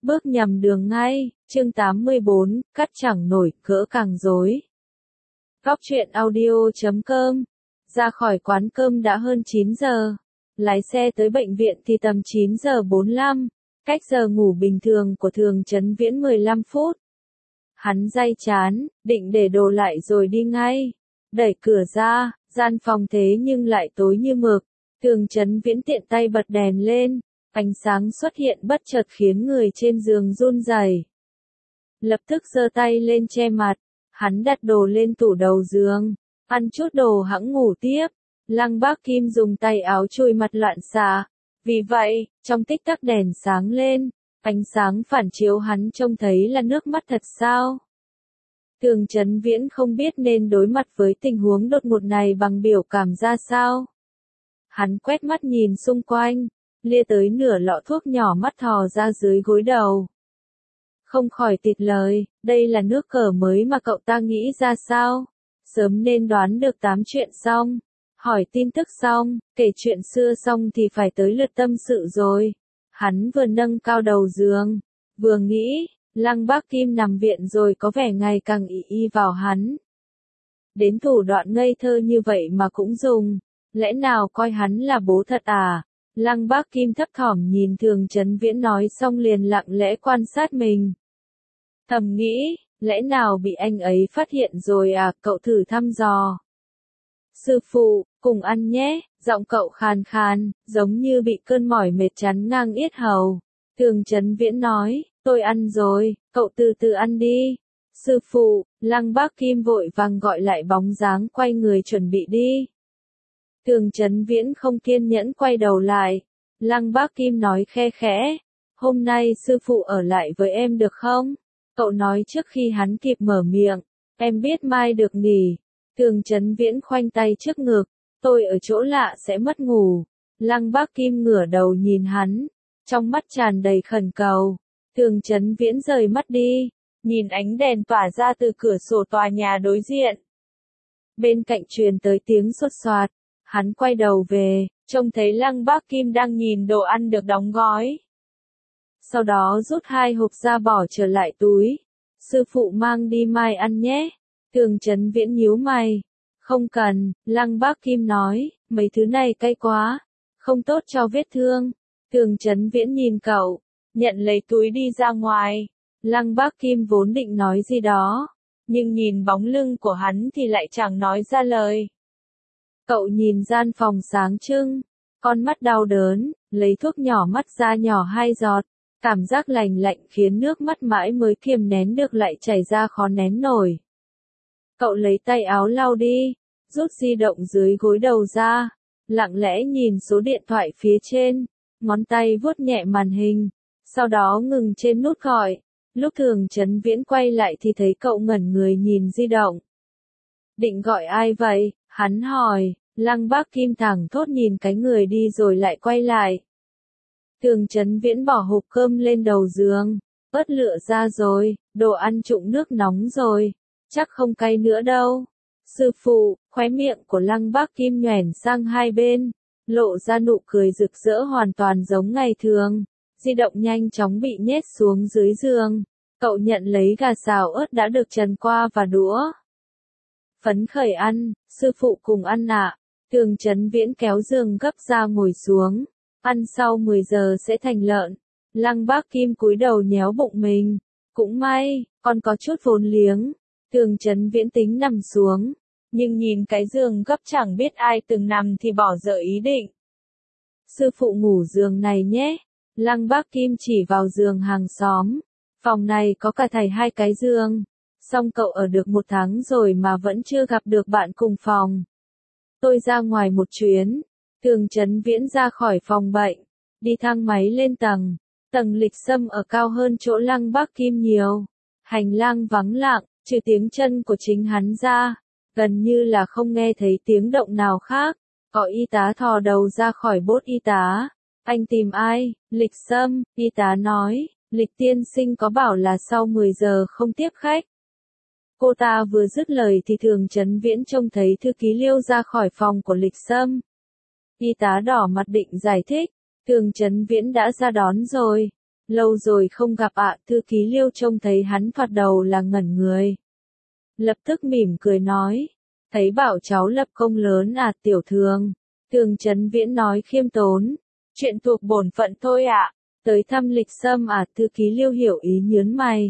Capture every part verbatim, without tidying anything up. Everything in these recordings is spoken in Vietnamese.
bước nhầm đường ngay. Chương tám mươi bốn, cắt chẳng nổi, cỡ càng rối. Góc truyện audio chấm com. Ra khỏi quán cơm đã hơn chín giờ. Lái xe tới bệnh viện thì tầm chín giờ bốn mươi lăm, cách giờ ngủ bình thường của Thường Chấn Viễn mười lăm phút. Hắn day chán, định để đồ lại rồi đi ngay. Đẩy cửa ra, gian phòng thế nhưng lại tối như mực. Thường Chấn Viễn tiện tay bật đèn lên, ánh sáng xuất hiện bất chợt khiến người trên giường run rẩy. Lập tức giơ tay lên che mặt, hắn đặt đồ lên tủ đầu giường, ăn chút đồ hẵng ngủ tiếp. Lăng Bác Kim dùng tay áo chùi mặt loạn xạ. Vì vậy, trong tích tắc đèn sáng lên, ánh sáng phản chiếu hắn trông thấy là nước mắt thật sao? Thường Chấn Viễn không biết nên đối mặt với tình huống đột ngột này bằng biểu cảm ra sao. Hắn quét mắt nhìn xung quanh, lia tới nửa lọ thuốc nhỏ mắt thò ra dưới gối đầu. Không khỏi tịt lời, đây là nước cờ mới mà cậu ta nghĩ ra sao? Sớm nên đoán được tám chuyện xong. Hỏi tin tức xong, kể chuyện xưa xong thì phải tới lượt tâm sự rồi. Hắn vừa nâng cao đầu giường, vừa nghĩ, Lăng Bác Kim nằm viện rồi có vẻ ngày càng ỷ y vào hắn. Đến thủ đoạn ngây thơ như vậy mà cũng dùng, lẽ nào coi hắn là bố thật à? Lăng Bác Kim thấp thỏm nhìn Thường Chấn Viễn nói xong liền lặng lẽ quan sát mình. Thầm nghĩ, lẽ nào bị anh ấy phát hiện rồi à, cậu thử thăm dò. Sư phụ, cùng ăn nhé, giọng cậu khàn khàn, giống như bị cơn mỏi mệt chắn ngang yết hầu. Thường Chấn Viễn nói, tôi ăn rồi, cậu từ từ ăn đi. Sư phụ, Lăng Bác Kim vội vàng gọi lại bóng dáng quay người chuẩn bị đi. Thường Chấn Viễn không kiên nhẫn quay đầu lại. Lăng Bác Kim nói khe khẽ, hôm nay sư phụ ở lại với em được không? Cậu nói trước khi hắn kịp mở miệng, em biết mai được nghỉ. Thường Chấn Viễn khoanh tay trước ngực, tôi ở chỗ lạ sẽ mất ngủ. Lăng Bác Kim ngửa đầu nhìn hắn, trong mắt tràn đầy khẩn cầu. Thường Chấn Viễn rời mắt đi, nhìn ánh đèn tỏa ra từ cửa sổ tòa nhà đối diện. Bên cạnh truyền tới tiếng xốt xoạt, hắn quay đầu về, trông thấy Lăng Bác Kim đang nhìn đồ ăn được đóng gói. Sau đó rút hai hộp ra bỏ trở lại túi. Sư phụ mang đi mai ăn nhé. Thường Chấn Viễn nhíu mày. Không cần, Lăng Bác Kim nói, mấy thứ này cay quá, không tốt cho vết thương. Thường Chấn Viễn nhìn cậu, nhận lấy túi đi ra ngoài. Lăng Bác Kim vốn định nói gì đó, nhưng nhìn bóng lưng của hắn thì lại chẳng nói ra lời. Cậu nhìn gian phòng sáng trưng, con mắt đau đớn, lấy thuốc nhỏ mắt ra nhỏ hai giọt. Cảm giác lành lạnh khiến nước mắt mãi mới kiềm nén được lại chảy ra khó nén nổi. Cậu lấy tay áo lau đi, rút di động dưới gối đầu ra, lặng lẽ nhìn số điện thoại phía trên, ngón tay vuốt nhẹ màn hình, sau đó ngừng trên nút gọi. Lúc Thường Chấn Viễn quay lại thì thấy cậu ngẩn người nhìn di động. Định gọi ai vậy? Hắn hỏi. Lăng Bác Kim thẳng thốt nhìn cái người đi rồi lại quay lại. Thường Chấn Viễn bỏ hộp cơm lên đầu giường, ớt lựa ra rồi, đồ ăn trụng nước nóng rồi, chắc không cay nữa đâu. Sư phụ, khóe miệng của Lăng Bác Kim nhoẻn sang hai bên, lộ ra nụ cười rực rỡ hoàn toàn giống ngày thường. Di động nhanh chóng bị nhét xuống dưới giường, cậu nhận lấy gà xào ớt đã được trần qua và đũa. Phấn khởi ăn, sư phụ cùng ăn ạ. Thường Chấn Viễn kéo giường gấp ra ngồi xuống. Ăn sau mười giờ sẽ thành lợn. Lăng Bác Kim cúi đầu nhéo bụng mình. Cũng may, còn có chút vốn liếng. Thường Chấn Viễn tính nằm xuống, nhưng nhìn cái giường gấp chẳng biết ai từng nằm thì bỏ dở ý định. Sư phụ ngủ giường này nhé. Lăng Bác Kim chỉ vào giường hàng xóm. Phòng này có cả thảy hai cái giường. Xong cậu ở được một tháng rồi mà vẫn chưa gặp được bạn cùng phòng. Tôi ra ngoài một chuyến. Thường Chấn Viễn ra khỏi phòng bệnh, đi thang máy lên tầng. Tầng Lịch Sâm ở cao hơn chỗ Lăng Bác Kim nhiều. Hành lang vắng lặng, trừ tiếng chân của chính hắn ra, gần như là không nghe thấy tiếng động nào khác. Có y tá thò đầu ra khỏi bốt y tá. Anh tìm ai? Lịch Sâm, y tá nói. Lịch tiên sinh có bảo là sau mười giờ không tiếp khách. Cô ta vừa dứt lời thì Thường Chấn Viễn trông thấy thư ký Liêu ra khỏi phòng của Lịch Sâm. Y tá đỏ mặt định giải thích, Thường Chấn Viễn đã ra đón rồi. Lâu rồi không gặp ạ, thư ký Liêu trông thấy hắn thoạt đầu là ngẩn người. Lập tức mỉm cười nói, thấy bảo cháu lập công lớn à tiểu thường. Tường Chấn Viễn nói khiêm tốn, chuyện thuộc bổn phận thôi ạ, tới thăm Lịch Sâm à, thư ký Liêu hiểu ý nhớn mày.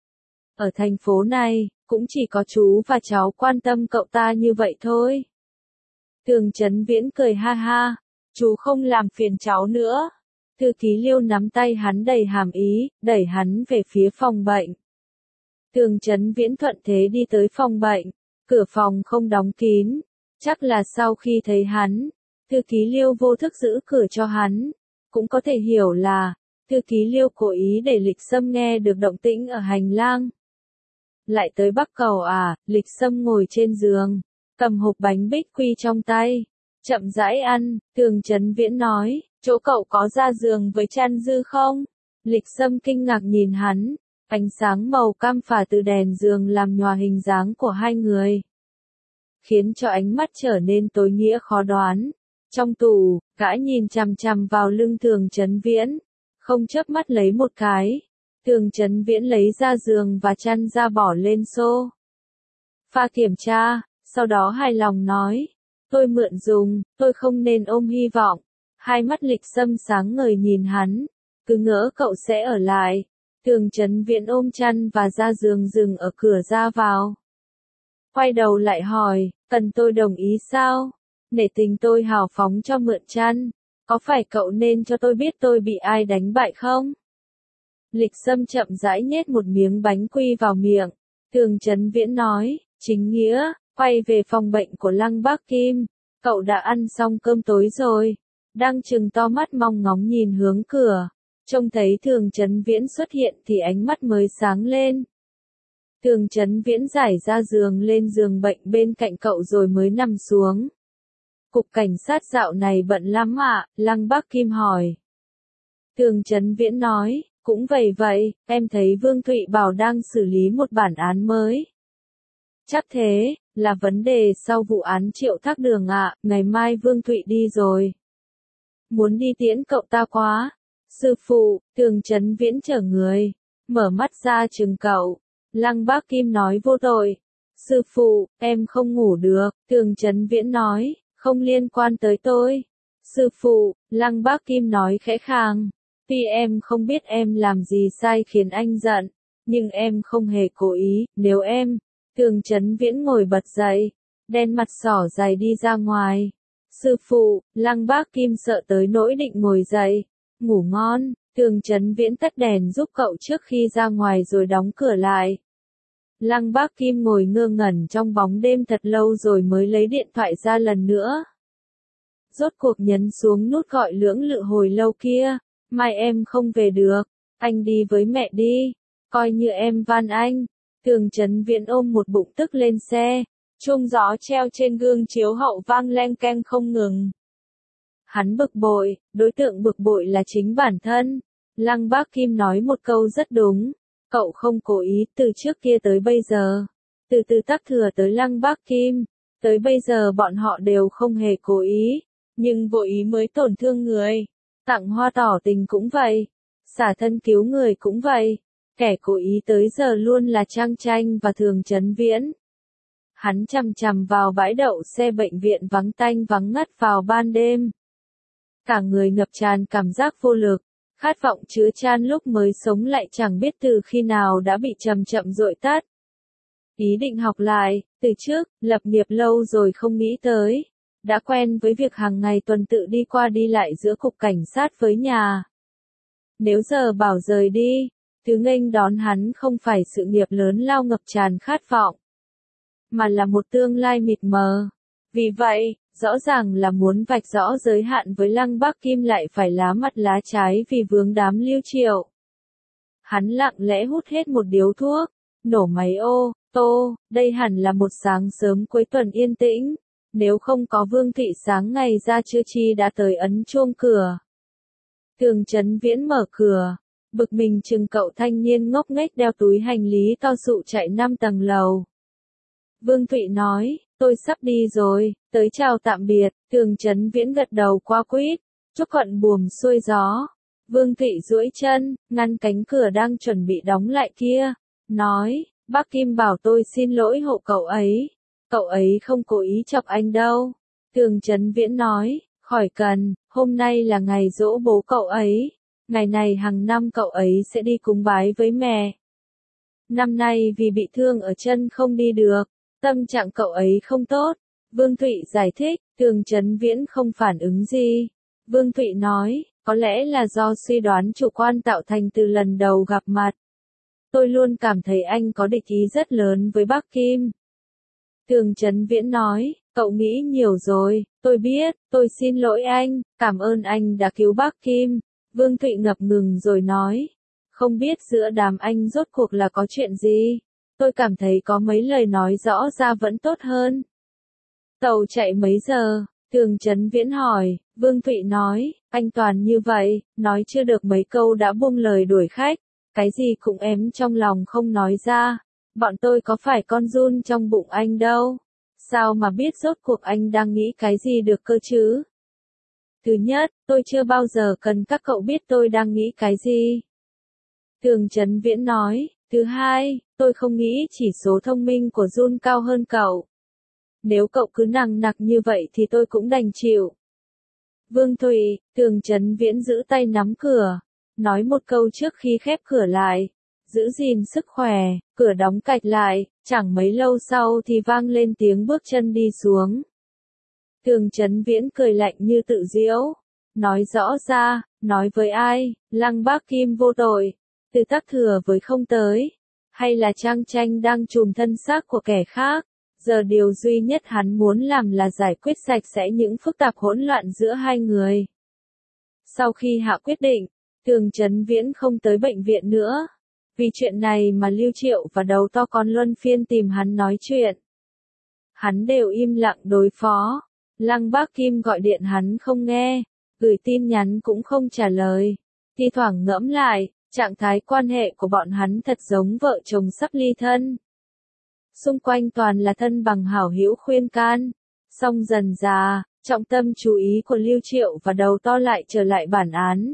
Ở thành phố này, cũng chỉ có chú và cháu quan tâm cậu ta như vậy thôi. Tường Chấn Viễn cười ha ha, chú không làm phiền cháu nữa. Thư ký Liêu nắm tay hắn đầy hàm ý, đẩy hắn về phía phòng bệnh. Tường Chấn Viễn thuận thế đi tới phòng bệnh, cửa phòng không đóng kín, chắc là sau khi thấy hắn, thư ký Liêu vô thức giữ cửa cho hắn, cũng có thể hiểu là, thư ký Liêu cố ý để Lịch Sâm nghe được động tĩnh ở hành lang. Lại tới Bắc Cầu à, Lịch Sâm ngồi trên giường, cầm hộp bánh bích quy trong tay, chậm rãi ăn, Tường Chấn Viễn nói, chỗ cậu có ra giường với chăn dư không? Lịch Sâm kinh ngạc nhìn hắn, ánh sáng màu cam phả từ đèn giường làm nhòa hình dáng của hai người, khiến cho ánh mắt trở nên tối nghĩa khó đoán. Trong tủ, gã nhìn chằm chằm vào lưng Tường Chấn Viễn, không chớp mắt lấy một cái. Tường Chấn Viễn lấy ra giường và chăn ra bỏ lên xô. Pha kiểm tra, sau đó hài lòng nói, tôi mượn dùng, tôi không nên ôm hy vọng. Hai mắt Lịch Sâm sáng ngời nhìn hắn, cứ ngỡ cậu sẽ ở lại. Tường Chấn Viễn ôm chăn và ra giường dừng ở cửa ra vào. Quay đầu lại hỏi, cần tôi đồng ý sao? Nể tình tôi hào phóng cho mượn chăn, có phải cậu nên cho tôi biết tôi bị ai đánh bại không? Lịch Sâm chậm rãi nhét một miếng bánh quy vào miệng. Tường Chấn Viễn nói, chính nghĩa, quay về phòng bệnh của Lăng Bác Kim. Cậu đã ăn xong cơm tối rồi. Đang trừng to mắt mong ngóng nhìn hướng cửa. Trông thấy Tường Chấn Viễn xuất hiện thì ánh mắt mới sáng lên. Tường Chấn Viễn giải ra giường lên giường bệnh bên cạnh cậu rồi mới nằm xuống. Cục cảnh sát dạo này bận lắm ạ, Lăng Bác Kim hỏi. Tường Chấn Viễn nói, cũng vậy vậy, em thấy Vương Thụy Bảo đang xử lý một bản án mới. Chắc thế, là vấn đề sau vụ án Triệu Thác Đường ạ, ngày mai Vương Thụy đi rồi. Muốn đi tiễn cậu ta quá. Sư phụ, Tường Chấn Viễn chở người, mở mắt ra chừng cậu. Lăng Bác Kim nói vô tội. Sư phụ, em không ngủ được, Tường Chấn Viễn nói, không liên quan tới tôi. Sư phụ, Lăng Bác Kim nói khẽ khàng. Tuy em không biết em làm gì sai khiến anh giận, nhưng em không hề cố ý, nếu em, Tường Chấn Viễn ngồi bật dậy, đen mặt sỏ dày đi ra ngoài. Sư phụ, Lăng Bác Kim sợ tới nỗi định ngồi dậy, ngủ ngon, Tường Chấn Viễn tắt đèn giúp cậu trước khi ra ngoài rồi đóng cửa lại. Lăng Bác Kim ngồi ngơ ngẩn trong bóng đêm thật lâu rồi mới lấy điện thoại ra lần nữa. Rốt cuộc nhấn xuống nút gọi lưỡng lự hồi lâu kia. Mai em không về được, anh đi với mẹ đi, coi như em van anh. Tường Chấn Viễn ôm một bụng tức lên xe, chuông gió treo trên gương chiếu hậu vang leng keng không ngừng. Hắn bực bội, đối tượng bực bội là chính bản thân. Lăng Bác Kim nói một câu rất đúng, cậu không cố ý, từ trước kia tới bây giờ, từ từ Tắc Thừa tới Lăng Bác Kim, tới bây giờ bọn họ đều không hề cố ý, nhưng vô ý mới tổn thương người. Tặng hoa tỏ tình cũng vậy, xả thân cứu người cũng vậy, kẻ cố ý tới giờ luôn là Trang Tranh và Tường Chấn Viễn. Hắn chằm chằm vào bãi đậu xe bệnh viện vắng tanh vắng ngắt vào ban đêm. Cả người ngập tràn cảm giác vô lực, khát vọng chứa chan lúc mới sống lại chẳng biết từ khi nào đã bị chậm chậm dội tắt. Ý định học lại, từ trước, lập nghiệp lâu rồi không nghĩ tới. Đã quen với việc hàng ngày tuần tự đi qua đi lại giữa cục cảnh sát với nhà. Nếu giờ bảo rời đi, thứ nghênh đón hắn không phải sự nghiệp lớn lao ngập tràn khát vọng, mà là một tương lai mịt mờ. Vì vậy, rõ ràng là muốn vạch rõ giới hạn với Lăng Bác Kim lại phải lá mặt lá trái vì vướng đám Lưu Triệu. Hắn lặng lẽ hút hết một điếu thuốc, nổ máy ô tô, đây hẳn là một sáng sớm cuối tuần yên tĩnh. Nếu không có Vương Thụy sáng ngày ra chưa chi đã tới ấn chuông cửa. Tường Chấn Viễn mở cửa, bực mình chừng cậu thanh niên ngốc nghếch đeo túi hành lý to sụ chạy năm tầng lầu. Vương Thụy nói, tôi sắp đi rồi, tới chào tạm biệt. Tường Chấn Viễn gật đầu qua quýt, chúc thuận buồm xuôi gió. Vương Thụy duỗi chân, ngăn cánh cửa đang chuẩn bị đóng lại kia, nói, bác Kim bảo tôi xin lỗi hộ cậu ấy, cậu ấy không cố ý chọc anh đâu. Tường Chấn Viễn nói, khỏi cần, hôm nay là ngày giỗ bố cậu ấy, ngày này hàng năm cậu ấy sẽ đi cúng bái với mẹ. Năm nay vì bị thương ở chân không đi được, tâm trạng cậu ấy không tốt. Vương Thụy giải thích, Tường Chấn Viễn không phản ứng gì. Vương Thụy nói, có lẽ là do suy đoán chủ quan tạo thành từ lần đầu gặp mặt. Tôi luôn cảm thấy anh có địch ý rất lớn với bác Kim. Tường Chấn Viễn nói, cậu nghĩ nhiều rồi, tôi biết, tôi xin lỗi anh, cảm ơn anh đã cứu bác Kim. Vương Thụy ngập ngừng rồi nói, không biết giữa đám anh rốt cuộc là có chuyện gì, tôi cảm thấy có mấy lời nói rõ ra vẫn tốt hơn. Tàu chạy mấy giờ? Tường Chấn Viễn hỏi. Vương Thụy nói, anh toàn như vậy, nói chưa được mấy câu đã buông lời đuổi khách, cái gì cũng ém trong lòng không nói ra. Bọn tôi có phải con giun trong bụng anh đâu, sao mà biết rốt cuộc anh đang nghĩ cái gì được cơ chứ? Thứ nhất, tôi chưa bao giờ cần các cậu biết tôi đang nghĩ cái gì. Tường Chấn Viễn nói, thứ hai, tôi không nghĩ chỉ số thông minh của giun cao hơn cậu. Nếu cậu cứ nằng nặc như vậy thì tôi cũng đành chịu. Vương Thụy, Tường Chấn Viễn giữ tay nắm cửa, nói một câu trước khi khép cửa lại, giữ gìn sức khỏe, cửa đóng cạch lại, chẳng mấy lâu sau thì vang lên tiếng bước chân đi xuống. Tường Chấn Viễn cười lạnh như tự giễu, nói rõ ra, nói với ai, Lăng Bác Kim vô tội, Từ Tác Thừa với không tới, hay là Trang Tranh đang trùm thân xác của kẻ khác. Giờ điều duy nhất hắn muốn làm là giải quyết sạch sẽ những phức tạp hỗn loạn giữa hai người. Sau khi hạ quyết định, Tường Chấn Viễn không tới bệnh viện nữa. Vì chuyện này mà Lưu Triệu và Đầu To còn luân phiên tìm hắn nói chuyện. Hắn đều im lặng đối phó. Lăng Bác Kim gọi điện hắn không nghe, gửi tin nhắn cũng không trả lời. Thi thoảng ngẫm lại, trạng thái quan hệ của bọn hắn thật giống vợ chồng sắp ly thân. Xung quanh toàn là thân bằng hảo hữu khuyên can. Song dần dà, trọng tâm chú ý của Lưu Triệu và Đầu To lại trở lại bản án.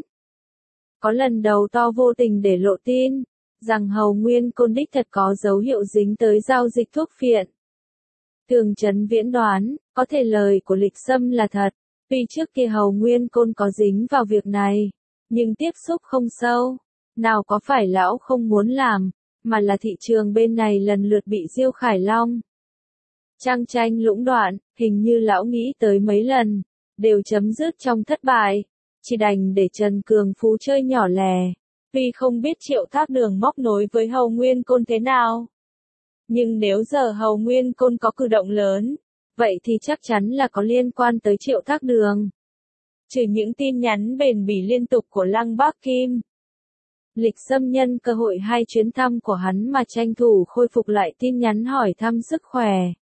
Có lần Đầu To vô tình để lộ tin, rằng Hầu Nguyên Côn đích thật có dấu hiệu dính tới giao dịch thuốc phiện. Tường Chấn Viễn đoán, có thể lời của Lịch Sâm là thật, tuy trước kia Hầu Nguyên Côn có dính vào việc này, nhưng tiếp xúc không sâu. Nào có phải lão không muốn làm, mà là thị trường bên này lần lượt bị Diêu Khải Long, Trang Tranh lũng đoạn, hình như lão nghĩ tới mấy lần, đều chấm dứt trong thất bại, chỉ đành để Trần Cường Phú chơi nhỏ lẻ, tuy không biết Triệu Thác Đường móc nối với Hầu Nguyên Côn thế nào. Nhưng nếu giờ Hầu Nguyên Côn có cử động lớn, vậy thì chắc chắn là có liên quan tới Triệu Thác Đường. Trừ những tin nhắn bền bỉ liên tục của Lăng Bác Kim, Lịch Sâm nhân cơ hội hai chuyến thăm của hắn mà tranh thủ khôi phục lại tin nhắn hỏi thăm sức khỏe.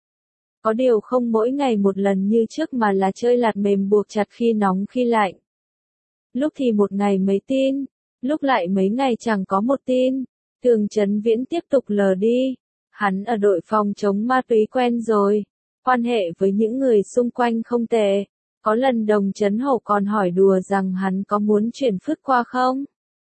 Có điều không mỗi ngày một lần như trước mà là chơi lạt mềm buộc chặt khi nóng khi lạnh. Lúc thì một ngày mấy tin, lúc lại mấy ngày chẳng có một tin. Tường Chấn Viễn tiếp tục lờ đi. Hắn ở đội phòng chống ma túy quen rồi, quan hệ với những người xung quanh không tệ. Có lần Đồng Chấn Hổ còn hỏi đùa rằng hắn có muốn chuyển phức qua không?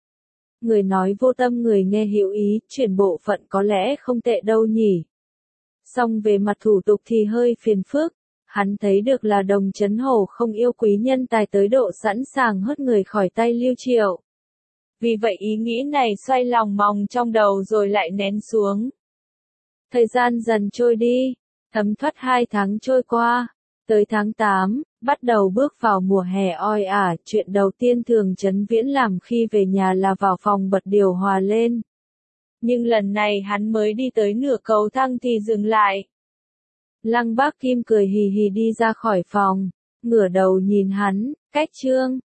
Người nói vô tâm người nghe hiểu ý, chuyển bộ phận có lẽ không tệ đâu nhỉ. Song về mặt thủ tục thì hơi phiền phức, hắn thấy được là Đồng Chấn Hổ không yêu quý nhân tài tới độ sẵn sàng hất người khỏi tay Lưu Triệu. Vì vậy ý nghĩ này xoay lòng mòng trong đầu rồi lại nén xuống. Thời gian dần trôi đi, thấm thoát hai tháng trôi qua, tới tháng tám, bắt đầu bước vào mùa hè oi ả, chuyện đầu tiên Tường Chấn Viễn làm khi về nhà là vào phòng bật điều hòa lên. Nhưng lần này hắn mới đi tới nửa cầu thang thì dừng lại. Lăng Bác Kim cười hì hì đi ra khỏi phòng, ngửa đầu nhìn hắn, cách Trương,